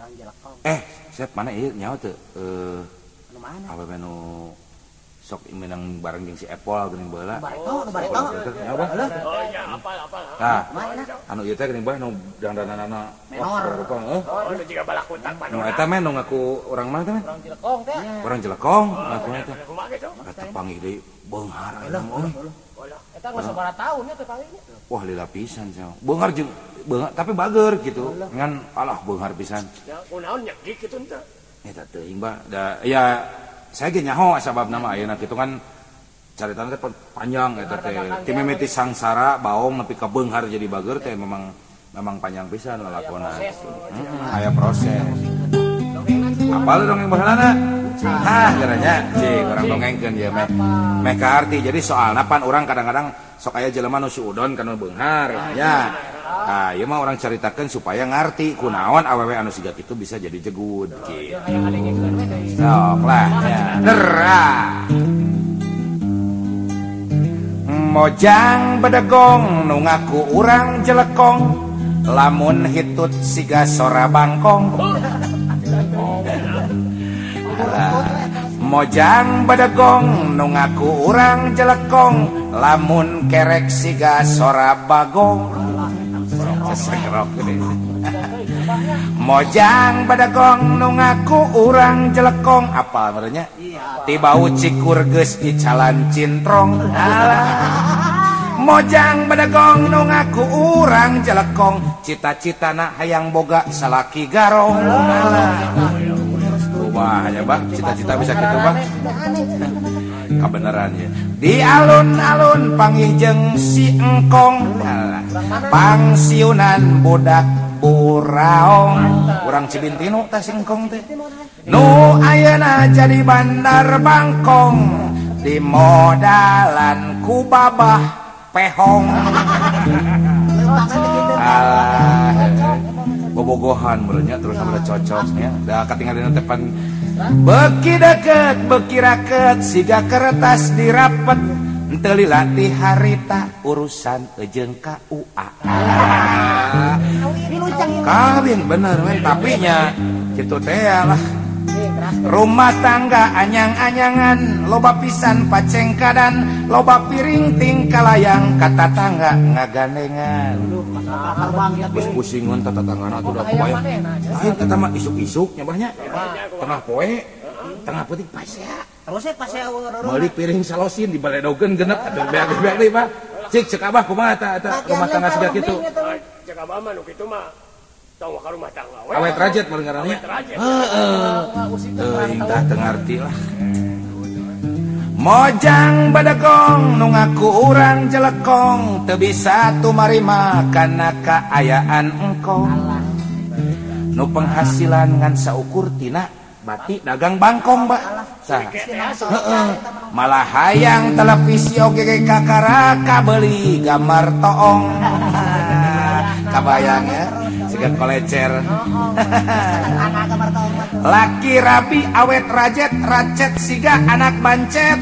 Sep mana ieu nyaho teu Anu mana? apa menu sok menang bareng jeung si Apple geuning baheula. Bareto. Nyaho bah? Oh iya, apal. Tah. Anu ieu teh geuning bae nu dandanana Menor. Oh, nu jiga balakutak Nu eta mah nu ngaku urang mana teh? Orang Cilekong teh. Urang Jelekong ngakuna teh. kumaha gitu. Eta panggih deui beunghar eta mah euy. Eta geus sabaraha taun nya teh palingnya. Wah lila pisan sia. Beunghar jeung beunghar tapi bager gitu. Ngan alah beunghar pisan. Ya, kunaon nyegik kitu teh. Eta teuing bah. Da ya saya ge nyaho sababna mah ayeuna kitu kan caritana teh panjang eta teh. Ti mimiti sangsara baong nepi ka beunghar jadi bager teh memang panjang pisan lalakonna. Aya proses. Apal dongeng baheulana? Geranya cing urang dongengkeun ieu meh ka arti. Jadi soalna pan urang kadang-kadang sok aya jelema nu suudon kana beunghar nya. Nah, ieu mah urang caritakeun supaya ngarti kunaon awewe anu siga kitu bisa jadi jegud kitu. Sok lah nya. Dera. Mojang bedegong nu ngaku urang jelekong lamun hitut siga sora bangkong. Mojang bedegong nu ngaku urang jelekong lamun kerek siga sora bagong. Mojang bedegong nu ngaku urang jelekong apa merenya? Tibau cikur geus dicalan cintrong. Mojang bedegong nu ngaku urang jelekong cita-citana hayang boga salaki garong. Wah, ya bah, cita-cita bisa gitu bah. Kebenaran ya. Di alun-alun panggih jeung si engkong. Pangsiunan budak buraong. Urang Cibintinu teh si engkong teh. Nu ayeuna jadi bandar Bangkong. Di modalan ku babah pehong. Alah. Bobogohan berenya terus sama cocoknya da katingalina tepan beki deket beki raket siga kertas dirapet henteu lila ti harita urusan ejeung KUA kawin bener men tapi nya kitu teh lah rumah tangga anyang-anyangan loba pisan pacengkadan loba piring tingkalayang kata tangga ngagandengan geus pusingan tata tanggana atuh da kebayang lain eta mah isuk-isuk nyabahnya tengah poe tengah peuting pasea Terus pasea meuli piring salosin dibaledogeun genep atuh beak-beak deui mah cik cek abah kumaha eta rumah tangga siga kitu Cek abah mah nu kitu mah tong ka rumah tangga we. awet rajet meureun ngaranna heeh teuing tah teu ngarti lah. Mojang bedegong nu ngaku urang jelekong teu bisa tumarima kana kaayaan engkong nu penghasilan ngan saukur tina bati dagang bangkong ba heeh malah hayang televisi oge kakara kabeli gambar toong kabayang ya siga kolecer laki rabi awet racet siga anak bancet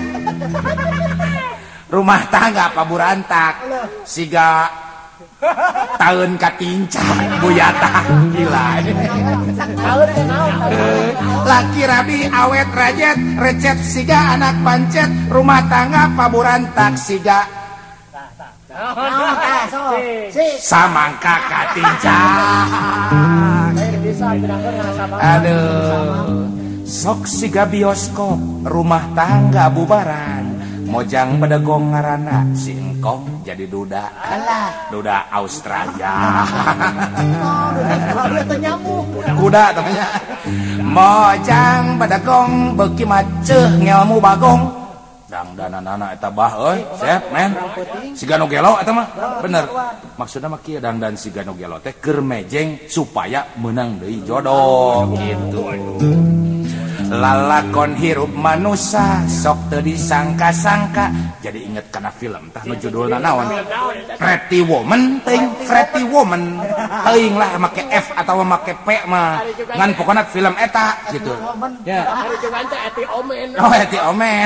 rumah tangga paburantak siga taun katincang buyata gila laki rabi awet recet siga anak bancet rumah tangga paburantak siga samangka katincang aduh sok siga bioskop rumah tangga bubaran mojang bedegong ngaranna si engkong jadi duda Australia kuda tanya mojang bedegong beuki maceuh ngelmu bagong dangdanana eta bah euy sep men siga nu gelo eta mah bener maksudna mah kieu dangdan siga nu gelo teh keur mejeng supaya meunang deui jodoh gitu lalakon hirup manusia sok teu disangka-sangka jadi inget kana film tah nu judulna naon Pretty Woman teuing lah make F atau make P mah ngan pokona film eta gitu ya Ari jeung teh eti omen. oh eti omen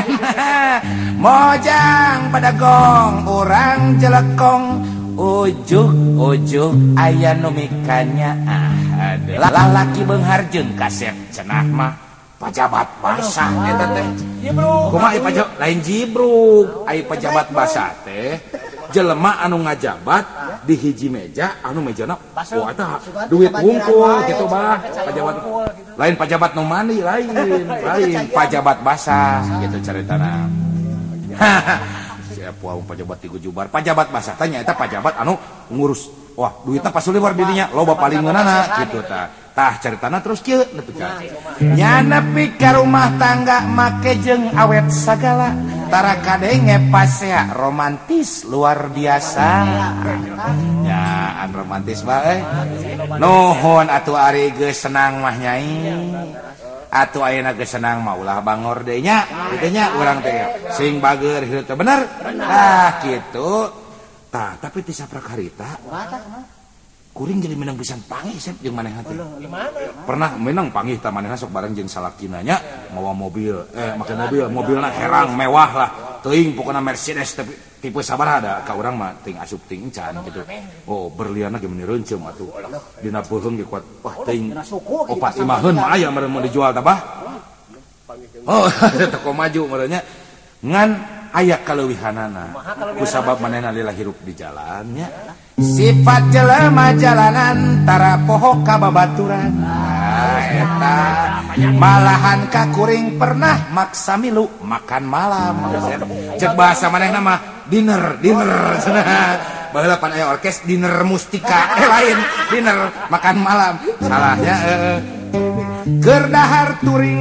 mojang bedegong urang jelekong ujuk aya nu mikanya lalaki beunghar jeung kasep cenah mah pajabat basah eta teh. Kumaha aya pajabat lain jibruk, aya pajabat basah teh jelema anu ngajabat di hiji meja anu mejana oh eta duit wungkul gitu bah pajabat lain pajabat nu mandi lain pajabat basah gitu caritana. Siapa pajabat tigu jubar pajabat basah tanya eta pajabat anu ngurus wah duitnya pas liwar dirinya loba paling ngeunana gitu tah caritana terus kieu nepi ka nya nepi ka rumah tangga make jeung awet sagala tara kadenge pasea romantis luar biasa nya an romantis bae nuhun atuh ari geus senang mah nyai atuh ayeuna geus senang mah ulah bangor deui nya kitu nya urang teh sing bageur hirup teh bener tah kitu tah tapi ti saprak harita kuring jadi menang pisan pangih sep jeung manehna teh pernah menang pangih tah manehna sok bareng jeung salakina nya mawa mobil make mobilna herang mewah lah teuing pokona Mercedes tapi tipe sabaraha da ka urang mah teuing asup teuing encan gitu oh berlianna ge meuni reuncem atuh dina peuheung ge kuat wah teuing 4-5 mah aya meureun mau dijual tah bah oh toko maju meureunnya ngan aya kaleuwihanana kusabab manehna lila hirup di jalannya sifat jelema jalanan tara poho ka babaturan eta malahan ka kuring pernah maksa milu makan malam cek bahasa manehna mah dinner baheula pan aya orkes dinner mustika lain dinner makan malam salahnya keur dahar turing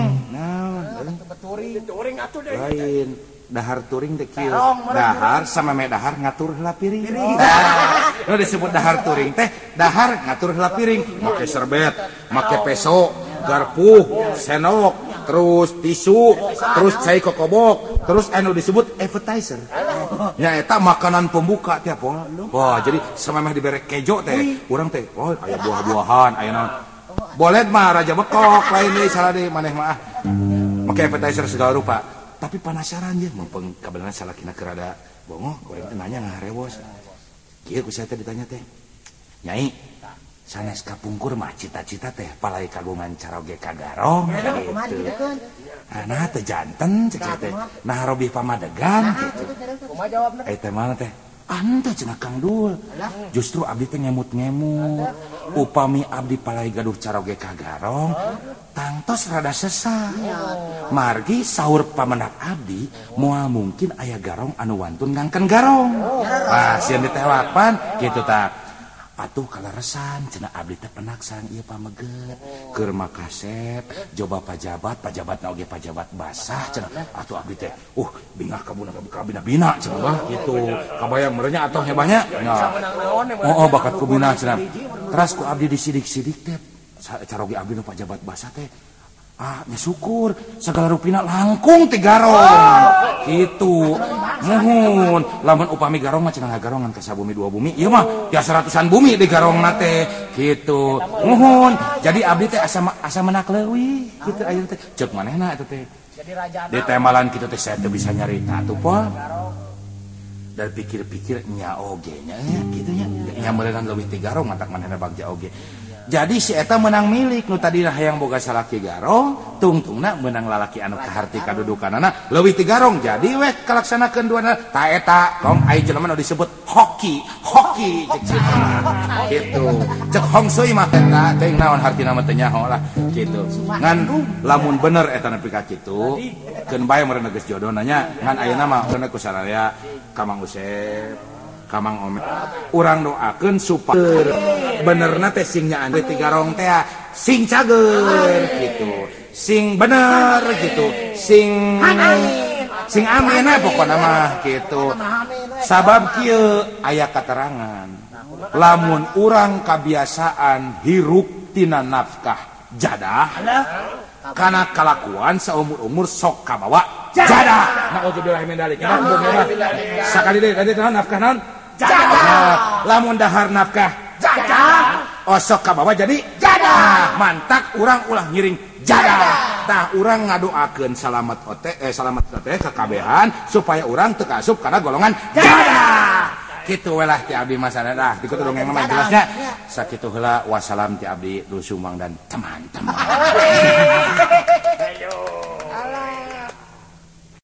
turing atuh deui lain dahar turing teh kieu dahar sameme dahar ngatur heula piring nu disebut dahar turing teh dahar ngatur heula piring make serbet make peso garpu senok terus tisu terus cai kokobok terus anu disebut appetizer nya eta makanan pembuka teh pol wah jadi sameme dibere kejo teh urang teh oh aya buah-buahan aya naon bolet mah raja bekok lain deui salah deui maneh mah make appetizer segala rupa tapi penasaran ya mumpung kabeneran salakina keur ada bongo goreng teh nanya ngaharewos kieu ku saya teh ditanya teh nyai sanes kapungkur mah cita-cita teh palai kagungan caroge kagarong gitu nah teh janten cek teh nah robih pamadegan gitu kumaha jawabna teh mana teh ante cenah Kang Dul justru abdi teh ngemut-ngemut upami abdi palai gaduh caroge kagarong tangtos rada sesah margi saur pamendak abdi moal mungkin aya garong anu wantun ngangken garong sieun ditewakpan kitu tah atuh kaleresan cenah abdi teh penaksaan ieu pameget keur makasep joba pajabat na oge pajabat basah cenah atuh abdi teh bingah kabina cenah bah kitu kabayang merenya atoh hebahnya bakat kubina cenah teras ku abdi disidik-sidik teh caroge abdi nu pajabat basah teh nya syukur segala rupina langkung ti garong kitu muhun lamun upami garong mah cenah ngagarongan ka sabumi dua bumi ieu mah tiasa ratusan bumi di garongna teh kitu muhun jadi abdi teh asa menak leuwih kitu aya teh ceuk manehna eta teh jadi raja di temalan kitu teh saya teh bisa nyarita atuh pol dan pikir-pikir nya oge nya kitu nya meureunna leuwih ti garong matak manehna bagja oge. Jadi si eta menang milik nu tadina hayang boga salaki garong tungtungna menang lalaki anu kaharti kadudukanana leuwih ti garong jadi weh kalaksanakeun duana ta eta kong aya jelema nu disebut hoki cek kitu cek hong sui mah eta teuing naon hartina mah teu nyaho lah kitu ngan lamun bener eta nepi ka kitu keun bae meureun geus jodohna nya ngan ayeuna mah bener ku sararea ka Mang Usep Kamang Omet urang doakeun supaya benerna teh sing nyaan ti garong teh sing cager gitu sing bener gitu sing amin pokona mah gitu sabab kieu aya katerangan lamun urang kabiasaan hirup tina nafkah jadah kana kalakuan saumur-umur sok kabawa jadah naudzubillah min dzalik sakali deui tadi nafkah naon jadah lamun dahar nafkah jadah osok kabawa jadi jadah mantak urang ulah ngiring jadah tah urang ngadoakeun salamet teh kakabehan supaya urang teu kaasup kana golongan jadah kitu we lah ti abdi masana dah dikutu dongeng mah jelasnya sakitu heula wassalam ti abdi Dul Sumbang dan teman-teman